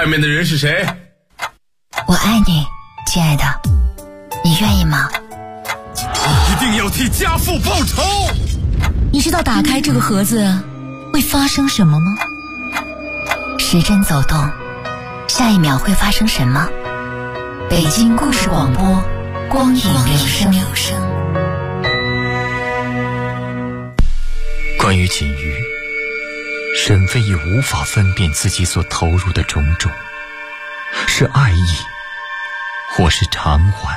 外面的人是谁？ 我爱你，亲爱的，你愿意吗？ 一定要替家父报仇！ 你知道打开这个盒子会发生什么吗？时针走动，下一秒会发生什么？北京故事广播，光影留声。 关于锦瑜，沈飞已无法分辨自己所投入的种种，是爱意，或是偿还。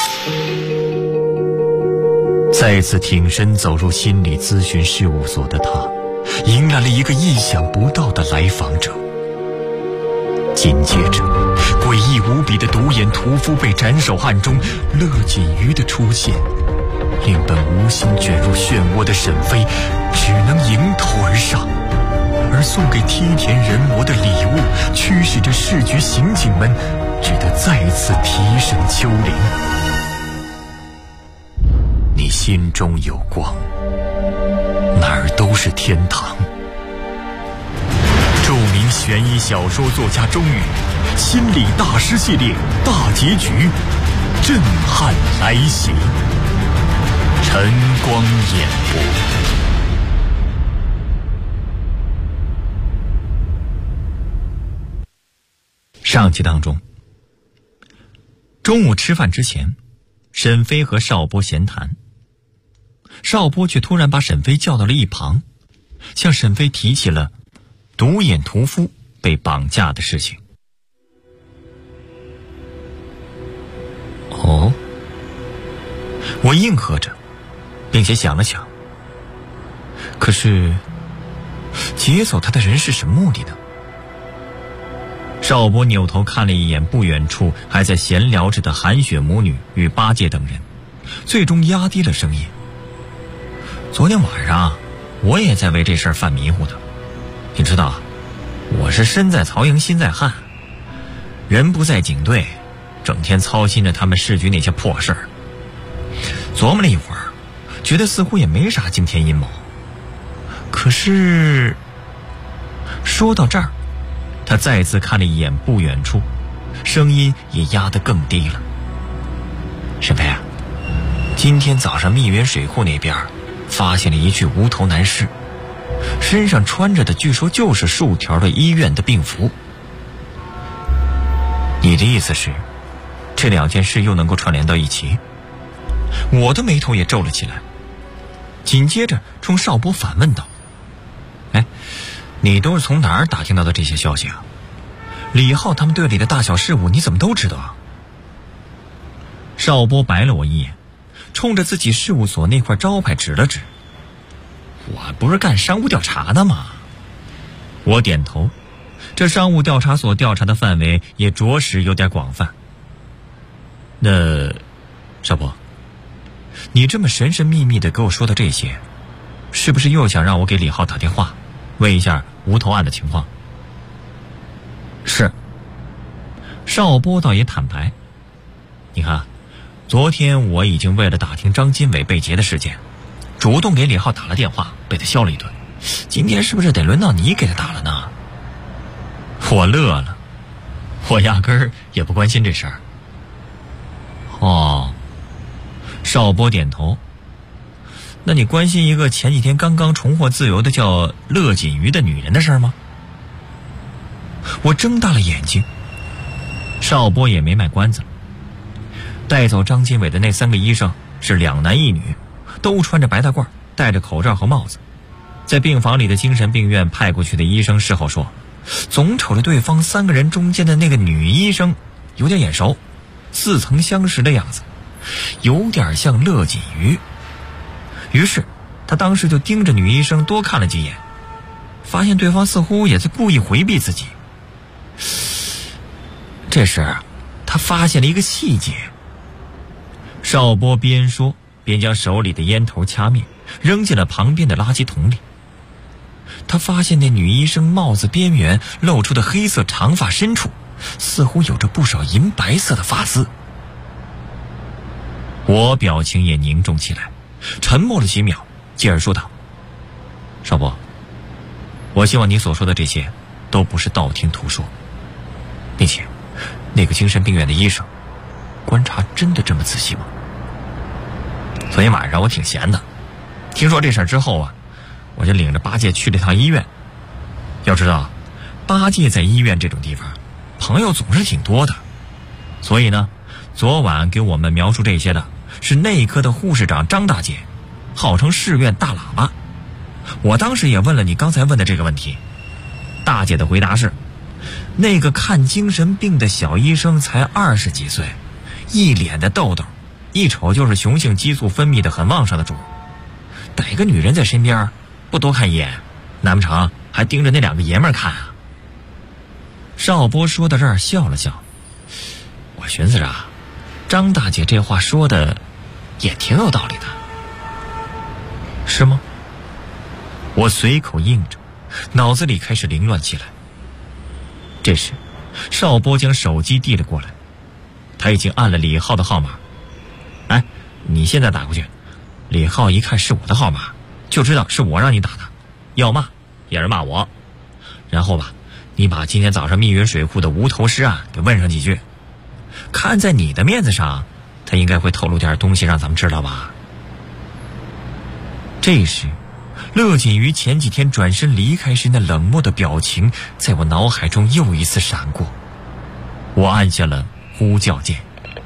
再次挺身走入心理咨询事务所的他，迎来了一个意想不到的来访者。紧接着，诡异无比的独眼屠夫被斩首案中乐锦瑜的出现，令本无心卷入漩涡的沈飞只能迎头而上，而送给梯田人魔的礼物驱使着市局刑警们只得再次提审秋玲。你心中有光，哪儿都是天堂。著名悬疑小说作家钟宇心理大师系列大结局震撼来袭，晨光演播。上集当中，中午吃饭之前，沈飞和邵波闲谈，邵波却突然把沈飞叫到了一旁，向沈飞提起了独眼屠夫被绑架的事情。哦，我应和着，并且想了想，可是劫走他的人是什么目的呢？邵波扭头看了一眼不远处还在闲聊着的韩雪母女与八戒等人，最终压低了声音。昨天晚上我也在为这事儿犯迷糊的，你知道，我是身在曹营心在汉，人不在警队，整天操心着他们市局那些破事儿。琢磨了一会儿，觉得似乎也没啥惊天阴谋。可是说到这儿，他再次看了一眼不远处，声音也压得更低了。沈飞啊，今天早上密云水库那边发现了一具无头男尸，身上穿着的据说就是数条的医院的病服。你的意思是这两件事又能够串联到一起？我的眉头也皱了起来，紧接着冲邵波反问道：哎，你都是从哪儿打听到的这些消息啊？李浩他们队里的大小事务你怎么都知道啊？邵波白了我一眼，冲着自己事务所那块招牌指了指。我不是干商务调查的吗？我点头，这商务调查所调查的范围也着实有点广泛。那邵波，你这么神神秘秘的给我说的这些，是不是又想让我给李浩打电话问一下无头案的情况？是。邵波倒也坦白，你看，昨天我已经为了打听张金伟被劫的事件，主动给李浩打了电话，被他削了一顿。今天是不是得轮到你给他打了呢？我乐了，我压根儿也不关心这事儿。哦，邵波点头。那你关心一个前几天刚刚重获自由的叫乐锦瑜的女人的事儿吗？我睁大了眼睛。邵波也没卖关子，带走张金伟的那3个医生是2男1女，都穿着白大褂，戴着口罩和帽子。在病房里的精神病院派过去的医生事后说，总瞅着对方3个人中间的那个女医生有点眼熟，似曾相识的样子，有点像乐锦瑜。于是他当时就盯着女医生多看了几眼，发现对方似乎也在故意回避自己。这时他发现了一个细节。邵波边说边将手里的烟头掐灭，扔进了旁边的垃圾桶里。他发现那女医生帽子边缘露出的黑色长发深处，似乎有着不少银白色的发丝。我表情也凝重起来，沉默了几秒，继而说道：邵波，我希望你所说的这些都不是道听途说， 并且那个精神病院的医生观察真的这么仔细吗？昨天晚上我挺闲的，听说这事儿之后啊，我就领着八戒去了趟医院。要知道八戒在医院这种地方朋友总是挺多的，所以呢昨晚给我们描述这些的是内科的护士长张大姐，号称市院大喇叭。我当时也问了你刚才问的这个问题，大姐的回答是，那个看精神病的小医生才20几岁，一脸的痘痘，一瞅就是雄性激素分泌的很旺盛的主，逮个女人在身边不多看一眼，难不成还盯着那2个爷们儿看啊？邵波说到这儿笑了笑，我寻思着张大姐这话说的也挺有道理的。是吗？我随口应着，脑子里开始凌乱起来。这时邵波将手机递了过来，他已经按了李浩的号码。哎，你现在打过去。李浩一看是我的号码，就知道是我让你打的，要骂也是骂我。然后吧，你把今天早上密云水库的无头尸案给问上几句，看在你的面子上，他应该会透露点东西让咱们知道吧。这时乐锦瑜前几天转身离开时那冷漠的表情在我脑海中又一次闪过，我按下了呼叫键。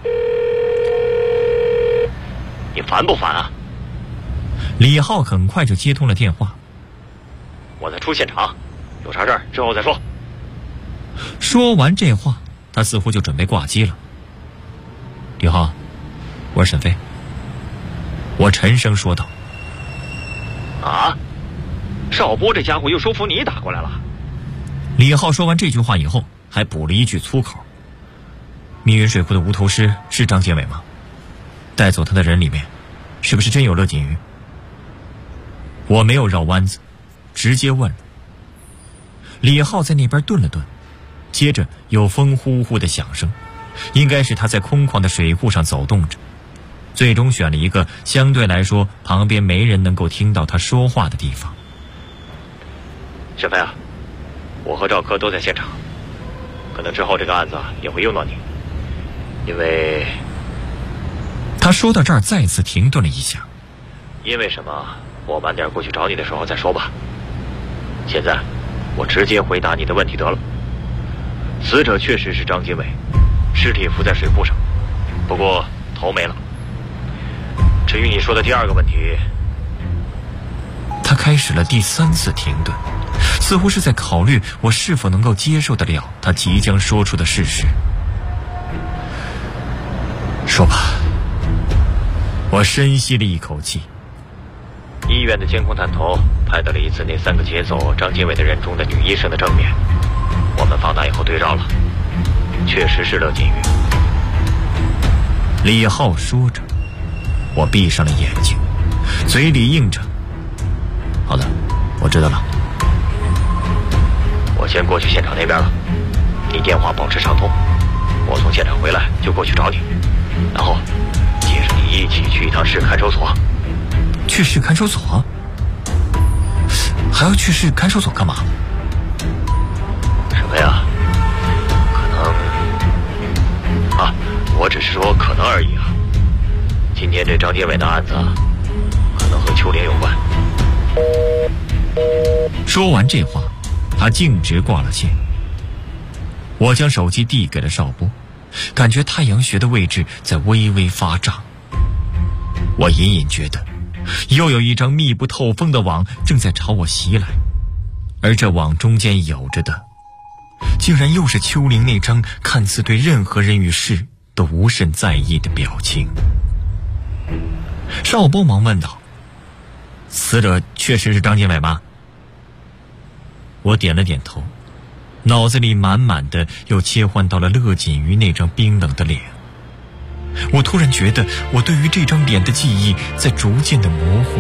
你烦不烦啊？ 李浩很快就接通了电话。 我在出现场，有啥事儿之后再说。 说完这话，他似乎就准备挂机了。李浩，我是沈飞。我沉声说道。 啊？邵波这家伙又说服你打过来了？ 李浩说完这句话以后，还补了一句粗口。密云水库的无头尸是张建伟吗？带走他的人里面，是不是真有乐锦瑜？我没有绕弯子，直接问了。李浩在那边顿了顿，接着有风呼呼的响声，应该是他在空旷的水库上走动着，最终选了一个相对来说旁边没人能够听到他说话的地方。 沈飞啊，我和赵科都在现场，可能之后这个案子也会用到你，因为…… 他说到这儿再次停顿了一下。 因为什么？我晚点过去找你的时候再说吧。现在我直接回答你的问题得了。死者确实是张金伟，尸体浮在水库上，不过头没了。至于你说的第2个问题， 他开始了第3次停顿，似乎是在考虑我是否能够接受得了他即将说出的事实。说吧。我深吸了一口气。 医院的监控探头拍到了一次那3个劫走张金伟的人中的女医生的正面，我们放大以后对照了，确实是乐锦瑜。 李浩说着，我闭上了眼睛，嘴里应着：好的，我知道了。 我先过去现场那边了，你电话保持畅通，我从现场回来就过去找你，然后接着你一起去一趟市看守所。 去市看守所？还要去市看守所干嘛？ 沈飞啊，可能……我只是说可能而已啊。今天这张建伟的案子可能和秋玲有关。 说完这话，他径直挂了线。我将手机递给了邵波，感觉太阳穴的位置在微微发胀。我隐隐觉得又有一张密不透风的网正在朝我袭来，而这网中间有着的竟然又是秋玲那张看似对任何人与事都无甚在意的表情。邵波忙问道：死者确实是张金伟吗？我点了点头，脑子里满满的又切换到了乐锦瑜那张冰冷的脸。我突然觉得我对于这张脸的记忆在逐渐的模糊，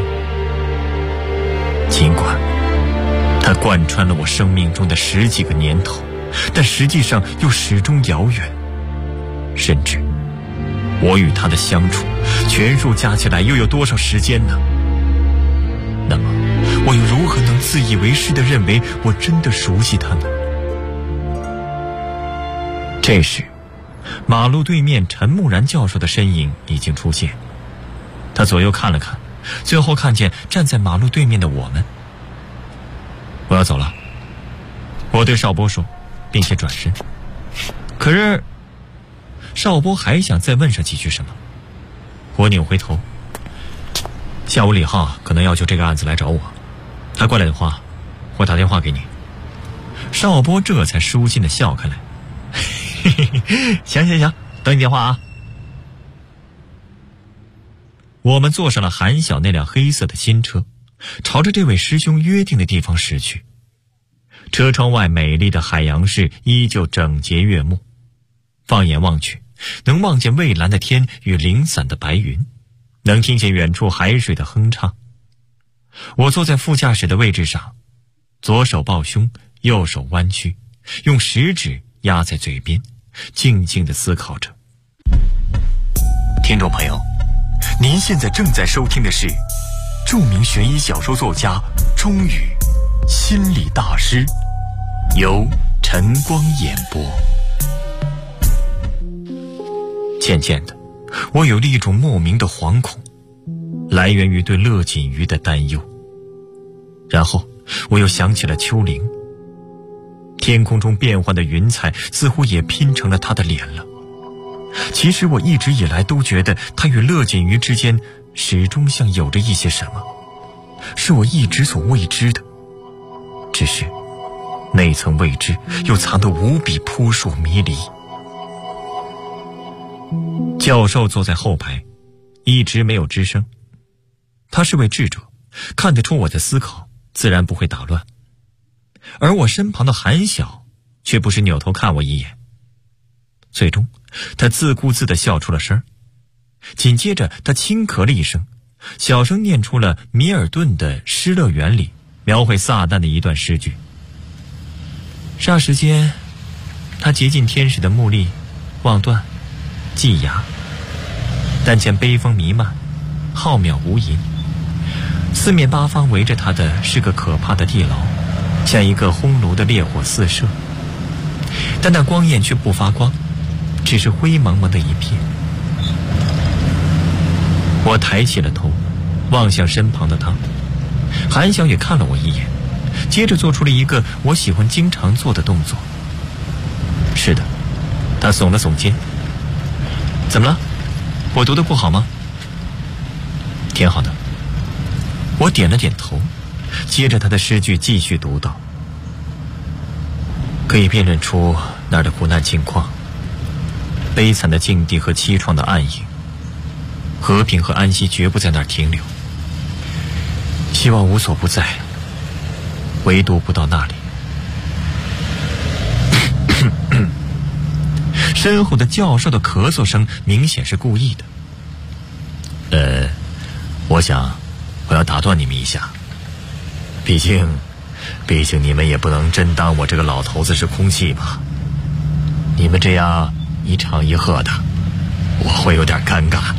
尽管它贯穿了我生命中的10几个年头，但实际上又始终遥远。甚至我与他的相处全数加起来又有多少时间呢？那么我又如何能自以为是地认为我真的熟悉他呢？ 这时，马路对面陈木然教授的身影已经出现。他左右看了看，最后看见站在马路对面的我们。我要走了，我对邵波说，并且转身。可是邵波还想再问上几句什么。我扭回头，下午李浩可能要就这个案子来找我，他过来的话，我打电话给你。邵波这才舒心的笑开来。行，等你电话啊。我们坐上了韩晓那辆黑色的新车，朝着这位师兄约定的地方驶去。车窗外美丽的海洋市依旧整洁悦目，放眼望去，能望见蔚蓝的天与零散的白云，能听见远处海水的哼唱。我坐在副驾驶的位置上，左手抱胸，右手弯曲，用食指压在嘴边，静静地思考着。听众朋友，您现在正在收听的是著名悬疑小说作家钟宇心理大师，由晨光演播。渐渐的，我有了一种莫名的惶恐，来源于对乐锦瑜的担忧。然后我又想起了秋玲，天空中变幻的云彩似乎也拼成了她的脸了。其实我一直以来都觉得她与乐锦瑜之间始终像有着一些什么，是我一直所未知的，只是那层未知又藏得无比扑朔迷离。教授坐在后排，一直没有吱声。他是位智者，看得出我的思考，自然不会打乱。而我身旁的韩晓却不时扭头看我一眼。最终他自顾自地笑出了声，紧接着他轻咳了一声，小声念出了米尔顿的《失乐园》里描绘撒旦的一段诗句。霎时间，他竭尽天使的目力望断季芽，但见悲风弥漫，浩渺无垠，四面八方围着他的是个可怕的地牢，像一个烘炉的烈火四射，但那光焰却不发光，只是灰蒙蒙的一片。我抬起了头，望向身旁的他。韩晓也看了我一眼，接着做出了一个我喜欢经常做的动作。是的，他耸了耸肩。怎么了？我读得不好吗？挺好的。我点了点头，接着他的诗句继续读道：可以辨认出那儿的苦难境况，悲惨的境地和凄怆的暗影，和平和安息绝不在那儿停留，希望无所不在，唯独不到那里。身后的教授的咳嗽声明显是故意的。我想我要打断你们一下，毕竟你们也不能真当我这个老头子是空气吧？你们这样一唱一和的，我会有点尴尬。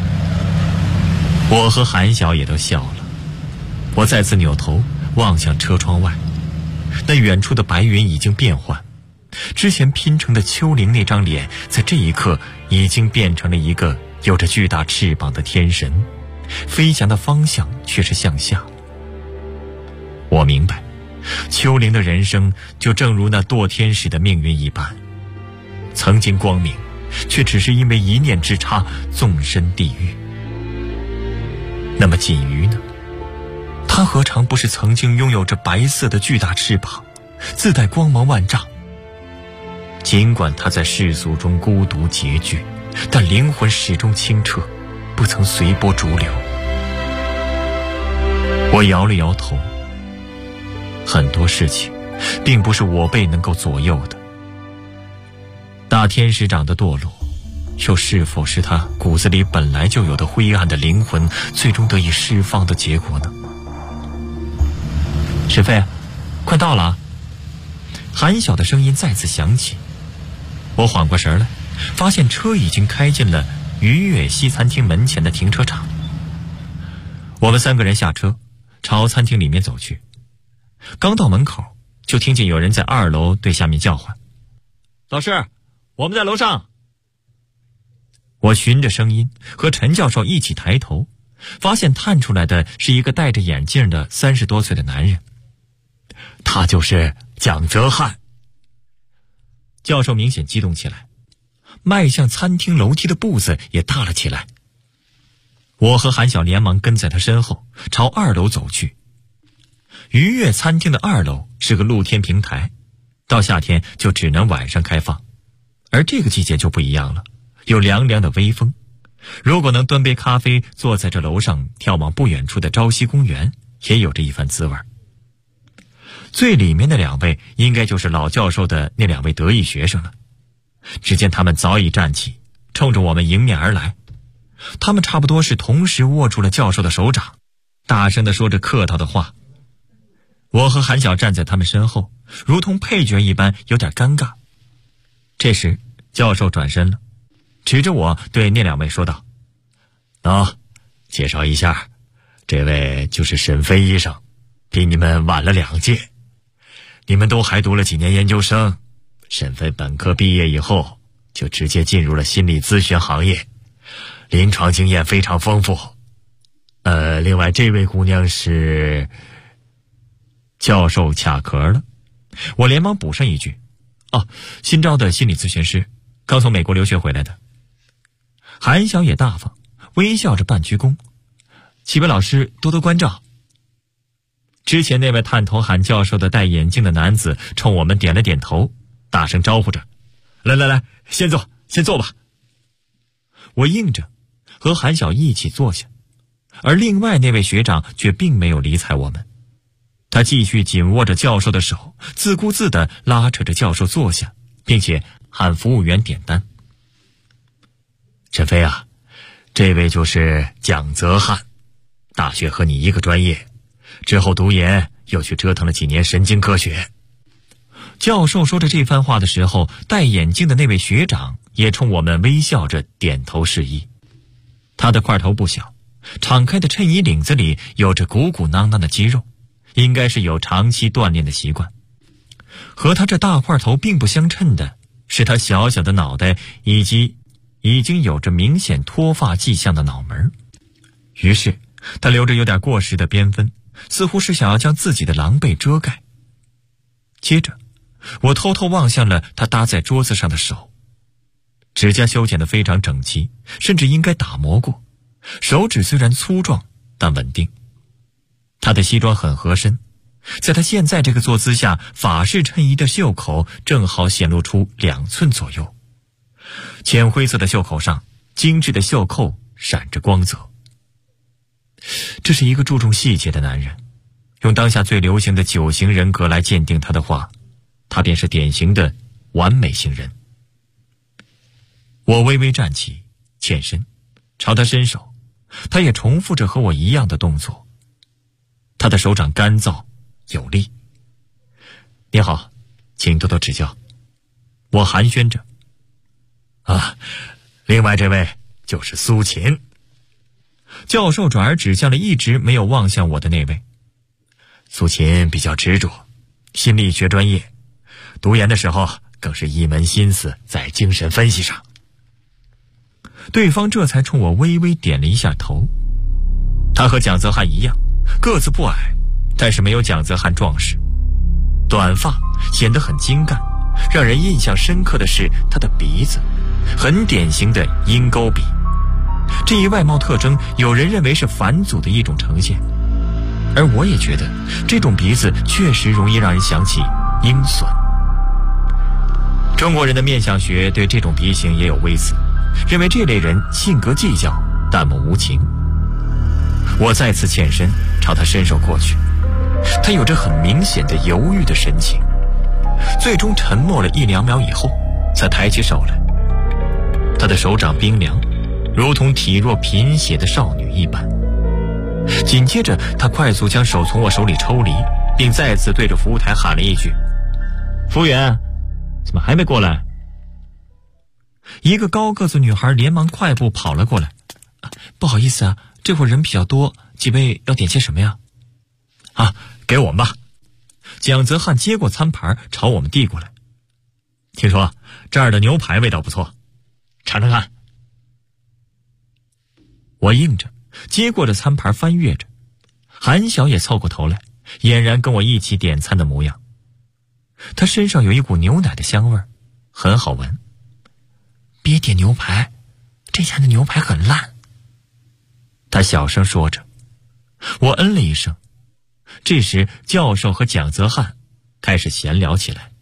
我和韩晓也都笑了。我再次扭头望向车窗外，那远处的白云已经变幻，之前拼成的丘陵那张脸在这一刻已经变成了一个有着巨大翅膀的天神，飞翔的方向却是向下。我明白，丘陵的人生就正如那堕天使的命运一般，曾经光明，却只是因为一念之差纵身地狱。那么锦瑜呢？他何尝不是曾经拥有着白色的巨大翅膀，自带光芒万丈？尽管他在世俗中孤独拮据，但灵魂始终清澈，不曾随波逐流。我摇了摇头，很多事情并不是我辈能够左右的。大天使长的堕落，又是否是他骨子里本来就有的灰暗的灵魂最终得以释放的结果呢？史飞，快到了啊！韩晓的声音再次响起。我缓过神来，发现车已经开进了愉悦西餐厅门前的停车场。我们三个人下车，朝餐厅里面走去。刚到门口，就听见有人在2楼对下面叫唤：老师， 我们在楼上。我循着声音和陈教授一起抬头，发现探出来的是一个戴着眼镜的30多岁的男人。他就是蒋泽汉。教授明显激动起来，迈向餐厅楼梯的步子也大了起来。我和韩晓连忙跟在他身后，朝2楼走去。愉悦餐厅的2楼是个露天平台，到夏天就只能晚上开放，而这个季节就不一样了，有凉凉的微风。如果能端杯咖啡坐在这楼上眺望不远处的朝夕公园，也有着一番滋味。最里面的2位应该就是老教授的那2位得意学生了。只见他们早已站起，冲着我们迎面而来。他们差不多是同时握住了教授的手掌，大声地说着客套的话。我和韩晓站在他们身后，如同配角一般，有点尴尬。这时教授转身了，指着我对那2位说道：介绍一下，这位就是沈飞医生，比你们晚了2届。你们都还读了几年研究生，沈飞本科毕业以后就直接进入了心理咨询行业，临床经验非常丰富。另外这位姑娘是……教授卡壳了，我连忙补上一句：新招的心理咨询师，刚从美国留学回来的。韩晓也大方，微笑着半鞠躬：几位老师多多关照。之前那位探头喊教授的戴眼镜的男子冲我们点了点头，大声招呼着：来，先坐吧。我应着，和韩晓一起坐下，而另外那位学长却并没有理睬我们。他继续紧握着教授的手，自顾自地拉扯着教授坐下，并且喊服务员点单。沈飞啊，这位就是蒋泽汉，大学和你一个专业，之后读研又去折腾了几年神经科学。教授说着这番话的时候，戴眼镜的那位学长也冲我们微笑着点头示意。他的块头不小，敞开的衬衣领子里有着鼓鼓囊囊的肌肉，应该是有长期锻炼的习惯。和他这大块头并不相称的是他小小的脑袋以及已经有着明显脱发迹象的脑门。于是他留着有点过时的边分，似乎是想要将自己的狼狈遮盖。接着我偷偷望向了他搭在桌子上的手，指甲修剪得非常整齐，甚至应该打磨过，手指虽然粗壮但稳定。他的西装很合身，在他现在这个坐姿下，法式衬衣的袖口正好显露出2寸左右，浅灰色的袖口上精致的袖扣闪着光泽。这是一个注重细节的男人，用当下最流行的9型人格来鉴定他的话，他便是典型的完美型人。我微微站起，欠身朝他伸手，他也重复着和我一样的动作。他的手掌干燥有力。你好，请多多指教。我寒暄着。另外这位就是苏秦。教授转而指向了一直没有望向我的那位。苏秦比较执着，心理学专业，读研的时候更是一门心思在精神分析上。对方这才冲我微微点了一下头。他和蒋泽汉一样，个子不矮，但是没有蒋泽汉壮实。短发显得很精干，让人印象深刻的是他的鼻子，很典型的鹰钩鼻。这一外貌特征有人认为是返祖的一种呈现，而我也觉得这种鼻子确实容易让人想起鹰隼。中国人的面相学对这种鼻型也有微词，认为这类人性格计较，淡漠无情。我再次欠身朝他伸手过去，他有着很明显的犹豫的神情，最终沉默了1-2秒以后才抬起手来。他的手掌冰凉，如同体弱贫血的少女一般。紧接着他快速将手从我手里抽离，并再次对着服务台喊了一句：服务员，怎么还没过来？一个高个子女孩连忙快步跑了过来。不好意思啊，这会儿人比较多，几位要点些什么呀？给我们吧。蒋泽汉接过餐盘朝我们递过来。 听说这儿的牛排味道不错，尝尝看。我应着，接过了餐盘翻阅着，韩晓也凑过头来，俨然跟我一起点餐的模样。他身上有一股牛奶的香味儿，很好闻。别点牛排，这家的牛排很烂。他小声说着。我嗯了一声。这时教授和蒋泽汉开始闲聊起来。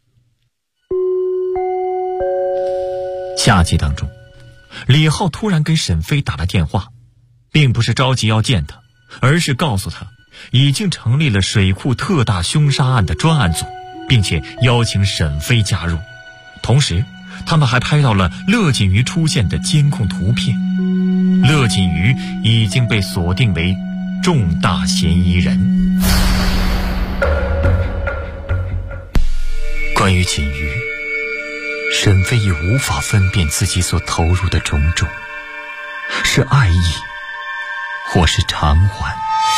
下集当中，李浩突然跟沈飞打了电话，并不是着急要见他，而是告诉他已经成立了水库特大凶杀案的专案组，并且邀请沈飞加入。同时他们还拍到了乐锦瑜出现的监控图片，乐锦瑜已经被锁定为重大嫌疑人。关于锦瑜，沈飞已无法分辨自己所投入的种种，是爱意或是偿还。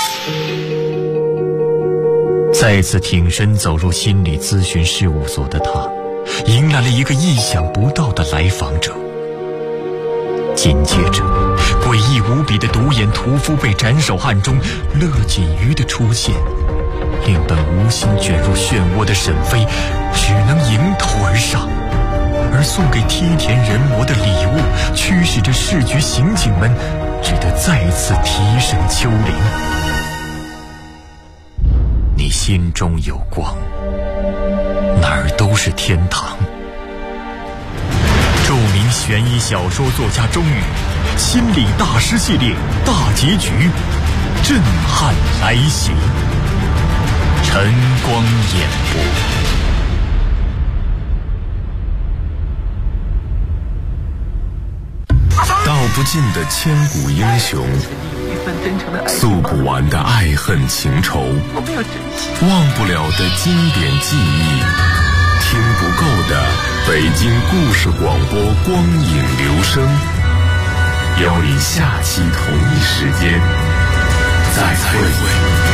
再次挺身走入心理咨询事务所的他，迎来了一个意想不到的来访者。紧接着，诡异无比的独眼屠夫被斩首案中乐锦瑜的出现，令本无心卷入漩涡的沈飞只能迎头而上，而送给梯田人魔的礼物驱使着市局刑警们只得再次提审秋玲。你心中有光，哪儿都是天堂。著名悬疑小说作家周宇心理大师系列大结局震撼来袭，晨光演播。 道不尽的千古英雄，诉不完的爱恨情仇，忘不了的经典记忆，听不够的北京故事广播光影留声，邀你下期同一时间再会。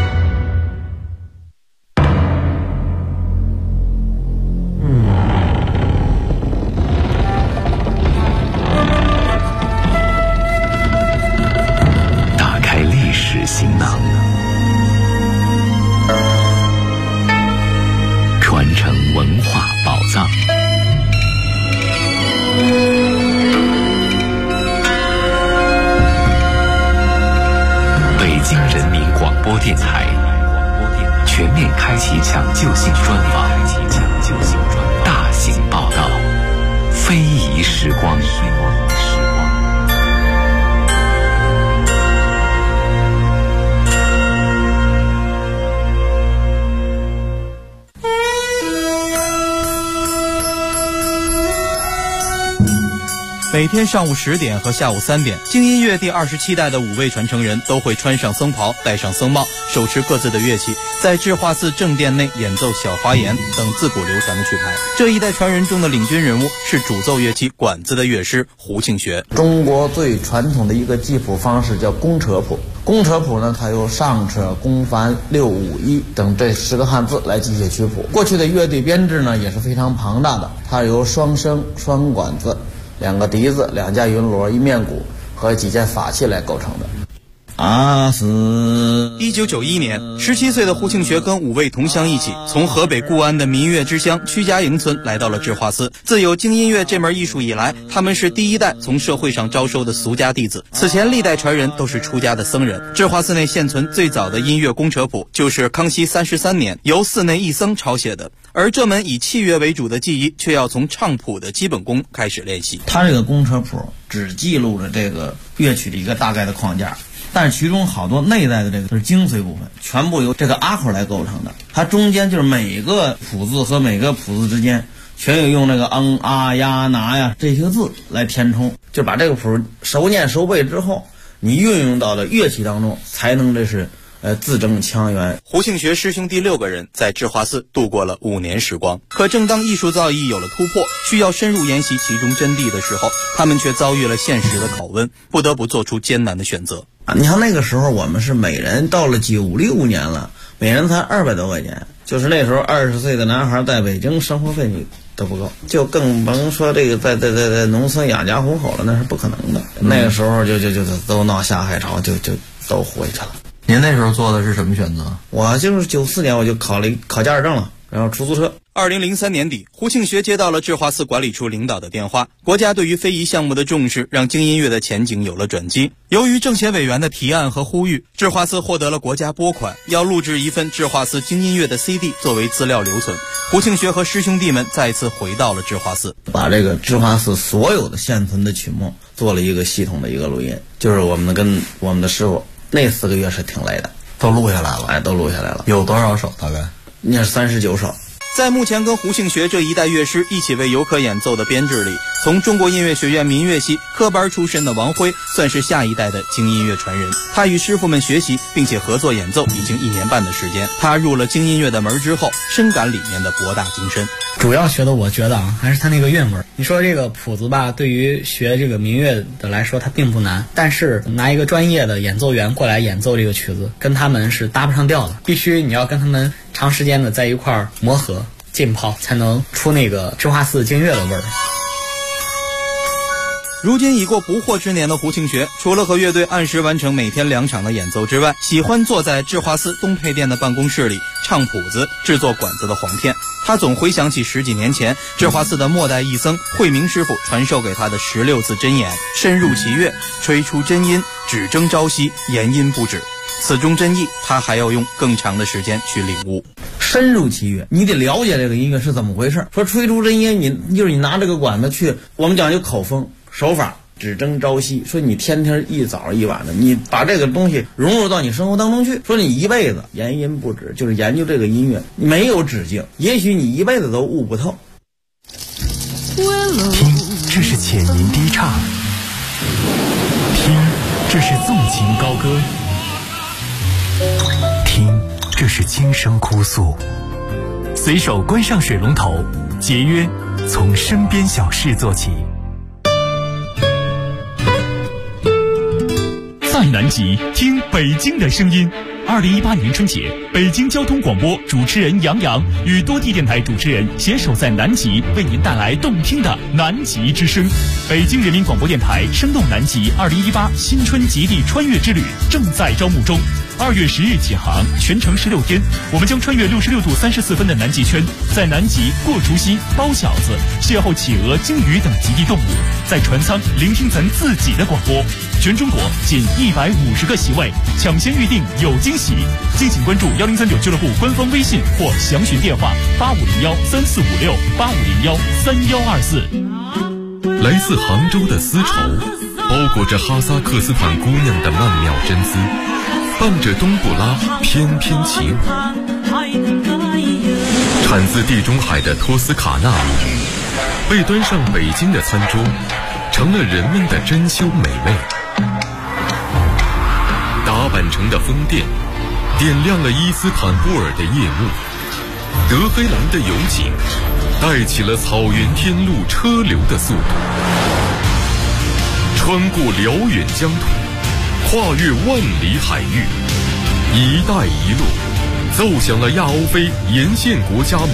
行囊，传承文化宝藏。北京人民广播电台全面开启抢救性专访，大型报道，非遗时光。 每天上午10点和下午3点，京音乐第27代的5位传承人都会穿上僧袍，戴上僧帽，手持各自的乐器，在智化寺正殿内演奏小花言等自古流传的曲牌。这一代传人中的领军人物是主奏乐器管子的乐师胡庆学。 中国最传统的一个记谱方式叫公车谱。公车谱呢，它由上车、公繁、六五一等这10个汉字来记写曲谱。过去的乐队编制呢也是非常庞大的，它由双笙、双管子、2个笛子、2架云锣、1面鼓和几件法器来构成的。 1991年，17岁的胡庆学跟5位同乡一起，从河北固安的民乐之乡曲家营村来到了智化寺。自有京音乐这门艺术以来，他们是第一代从社会上招收的俗家弟子。此前历代传人都是出家的僧人。智化寺内现存最早的音乐公车谱，就是康熙33年由寺内一僧抄写的。而这门以器乐为主的技艺，却要从唱谱的基本功开始练习。 它这个公车谱只记录了这个乐曲的一个大概的框架，但是其中好多内在的这个是精髓部分，全部由这个阿口来构成的。它中间就是每个谱字和每个谱字之间全有用那个啊呀拿呀这些字来填充，就把这个谱熟念熟背之后，你运用到了乐器当中，才能这是字正腔圆。 胡庆学师兄弟6个人在智化寺度过了5年时光。可正当艺术造诣有了突破，需要深入研习其中真谛的时候，他们却遭遇了现实的拷问，不得不做出艰难的选择。 你看那个时候我们是每人到了96年了，每人才200多块钱，就是那时候20岁的男孩在北京生活费你都不够，就更甭说这个在农村养家糊口了，那是不可能的。那个时候就都闹下海潮，就都回去了。 您那时候做的是什么选择？ 我就是94年我就考驾驶证了，然后出租车。 2003年底，胡庆学接到了智化寺管理处领导的电话，国家对于非遗项目的重视让京音乐的前景有了转机。由于政协委员的提案和呼吁，智化寺获得了国家拨款，要录制一份智化寺京音乐的 CD 作为资料留存。胡庆学和师兄弟们再次回到了智化寺， 把这个智化寺所有的现存的曲目做了一个系统的一个录音，就是我们跟我们的师傅那4个月是挺累的， 都录下来了。 都录下来了。 有多少首？大概那是39首。 在目前跟胡庆学这一代乐师一起为游客演奏的编制里，从中国音乐学院民乐系科班出身的王辉算是下一代的京音乐传人。他与师傅们学习并且合作演奏已经1年半的时间。他入了京音乐的门之后，深感里面的博大精深。 主要学的我觉得还是他那个韵味。你说这个谱子吧，对于学这个民乐的来说它并不难，但是拿一个专业的演奏员过来演奏这个曲子，跟他们是搭不上调的。必须你要跟他们长时间的在一块儿磨合浸泡，才能出那个智化寺京乐的味儿。 如今已过不惑之年的胡庆学，除了和乐队按时完成每天2场的演奏之外，喜欢坐在智化寺东配殿的办公室里唱谱子、制作管子的簧片。他总回想起10几年前智化寺的末代义僧慧明师傅传授给他的16字真言：深入其乐，吹出真音，只争朝夕，言音不止。此中真意，他还要用更长的时间去领悟。 深入其乐，你得了解这个音乐是怎么回事。说吹出真音，你拿这个管子去，我们讲究口风手法，只争朝夕。说你天天一早一晚的，你把这个东西融入到你生活当中去。说你一辈子言音不止，就是研究这个音乐，没有止境，也许你一辈子都悟不透。 听，这是浅吟低唱；听，这是纵情高歌；听，这是轻声哭诉。随手关上水龙头，节约从身边小事做起。在南极听北京的声音。2018年春节，北京交通广播主持人杨洋与多地电台主持人携手在南极，为您带来动听的南极之声。北京人民广播电台声动南极2018新春极地穿越之旅正在招募中。2月10日起航，全程16天，我们将穿越66度34分的南极圈，在南极过除夕、包饺子，邂逅企鹅、鲸鱼等极地动物，在船舱聆听咱自己的广播。全中国仅150个席位，抢先预定有惊喜。敬请关注1039俱乐部官方微信或详询电话8501-3456-8501-3124。来自杭州的丝绸，包裹着哈萨克斯坦姑娘的曼妙真姿，伴着冬不拉翩翩起舞。产自地中海的托斯卡纳米，被端上北京的餐桌，成了人们的珍馐美味。打扮成的风电，点亮了伊斯坦布尔的夜幕。德黑兰的油井，带起了草原天路车流的速度。穿过辽远疆土，跨越万里海域，一带一路奏响了亚欧非沿线国家